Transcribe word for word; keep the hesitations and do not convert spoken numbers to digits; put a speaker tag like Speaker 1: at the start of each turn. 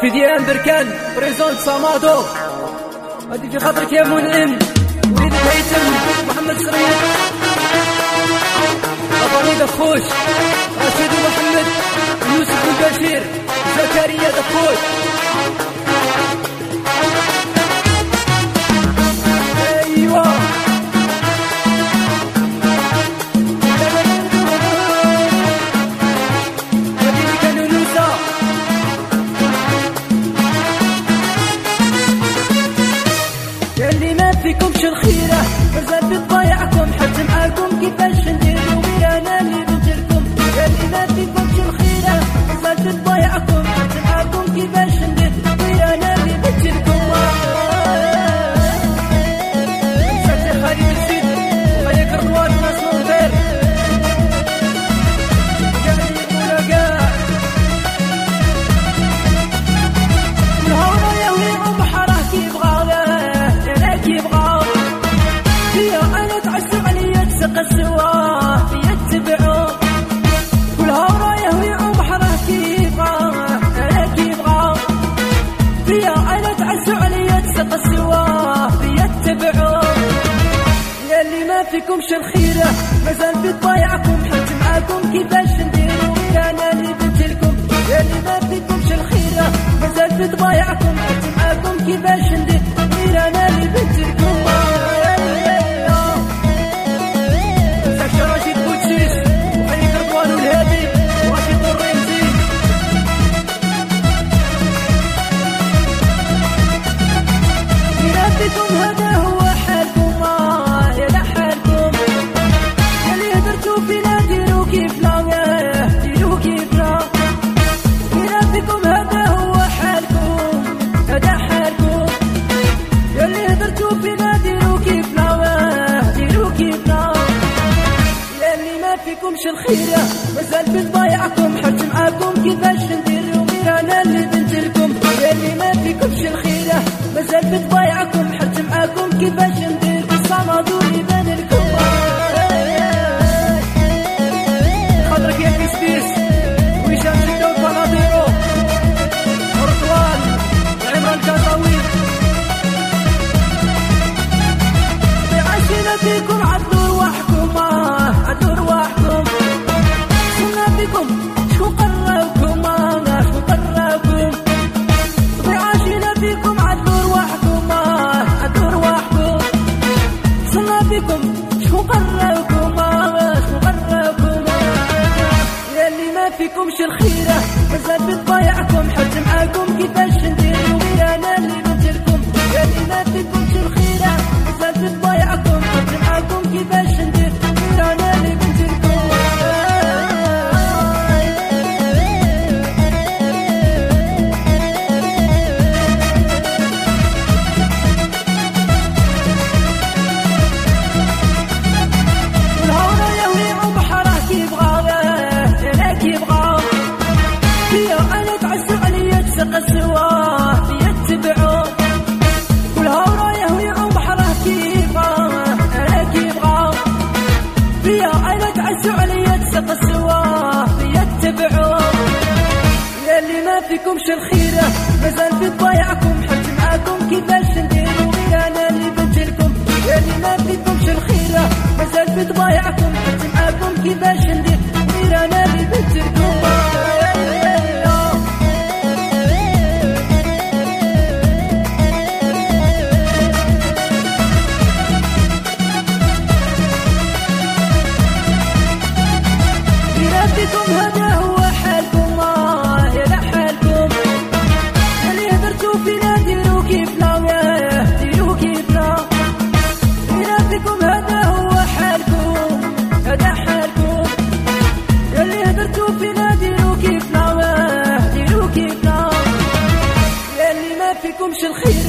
Speaker 1: في ديان بركان بريزون صمادو. هادي في خاطرك يا منعم وليد الهيثم محمد سريد أباني دخوش رشيد ومحمد يوسف وبشير زكريا دخوش. أيوة هادي كانوا نوسا ياللي ما فيكمش الخيرة مازال بتضيعكم حتى معاكم كيفاش نديرو ويانا اللي بنتلكم. ياللي ما فيكمش الخيرة مازال بتضيعكم حتى معاكم كيفاش نديرو ويانا اللي بنتلكم. مساتي خالد الزيد وخليك رضوان ناس مغير قاعد يقولوا كاع الهورة يهويهم بحره كيبغاوه انا كيبغاو فيا انا تعسوا عليا تسقى السواه يتبعوا والهورة يهويهم بحره كيبغاوه انا كيبغاو فيا انا تعسوا عليا تسقى السواه يتبعوا. ياللي ما فيكمش الخيرة مازال بتضيعكم حتى معاكم كيفاش نديرو ويانا اللي بنتلكم. ياللي ما فيكمش الخيرة مازال بتضيعكم حتى معاكم كيفاش نديرو ويانا اللي بنتلكم. ساكشة رشيد بوتشيش وخليك رضوان والهادي ورشيد الرمزي. ينافيكم هذا هو حالكم يا لا حالكم. ياللي هدرتو فينا ديرو كيفنا ديرو كيفنا. ينافيكم هذا هو حالكم هذا حالكم. ياللي هدرتو فينا ديرو كيفنا ديرو كيفنا. ياللي ما فيكمش الخيرة مازال بتضيعكم حتى معاكم كيفاش نديرو غير انا اللي بنتلكم. ياللي ما فيكمش الخيرة مازال بتضيعكم حتى معاكم كيفاش نديرو صمدوا اللي بان لكم. خاطرك يا كيسبيس وهشام جدة وطناطيرو ورضوان وعمران كازاوي. عايشين فيكم عدوا رواحكم عدوا رواحكم. كنا فيكم شكون قراوكم شكون قراوكم. عايشين فيكم عدوا رواحكم عدوا رواحكم. كنا فيكم شكون قراوكم شكون قراوكم. ياللي ما فيكمش الخيرة مازال بتضيعكم حتى معاكم كيفاش نديرو غير انا اللي بنتلكم. ياللي ما فيكمش الخيرة مازال بتضيعكم حتى معاكم كيفاش نديرو غير انا اللي بنتلكم. الهورة يهويهم بحره كيبغاوه انا كيبغاو فيا انا تعسوا عليا تسقى السواه يتبعوا والهورة يهويهم بحره كيبغاوه انا كيبغاو فيا انا تعسوا عليا تسقى السواه يتبعوا. ياللي ما فيكمش الخيرة مازال بتضيعكم حتى معاكم كيفاش نديرو غير انا اللي بنتلكم. ياللي ما فيكمش الخيرة مازال بتضيعكم حتى معاكم كيفاش نديرو غير انا اللي بنتلكم. ينافيكم هذا هو حالكم يا لا حالكم. ياللي هدرتو فينا ديرو كيفنا ديرو كيفنا. ينافيكم هذا هو حالكم هذا حالكم. ياللي هدرتو فينا ديرو كيفنا ديرو كيفنا. ياللي ما فيكمش الخير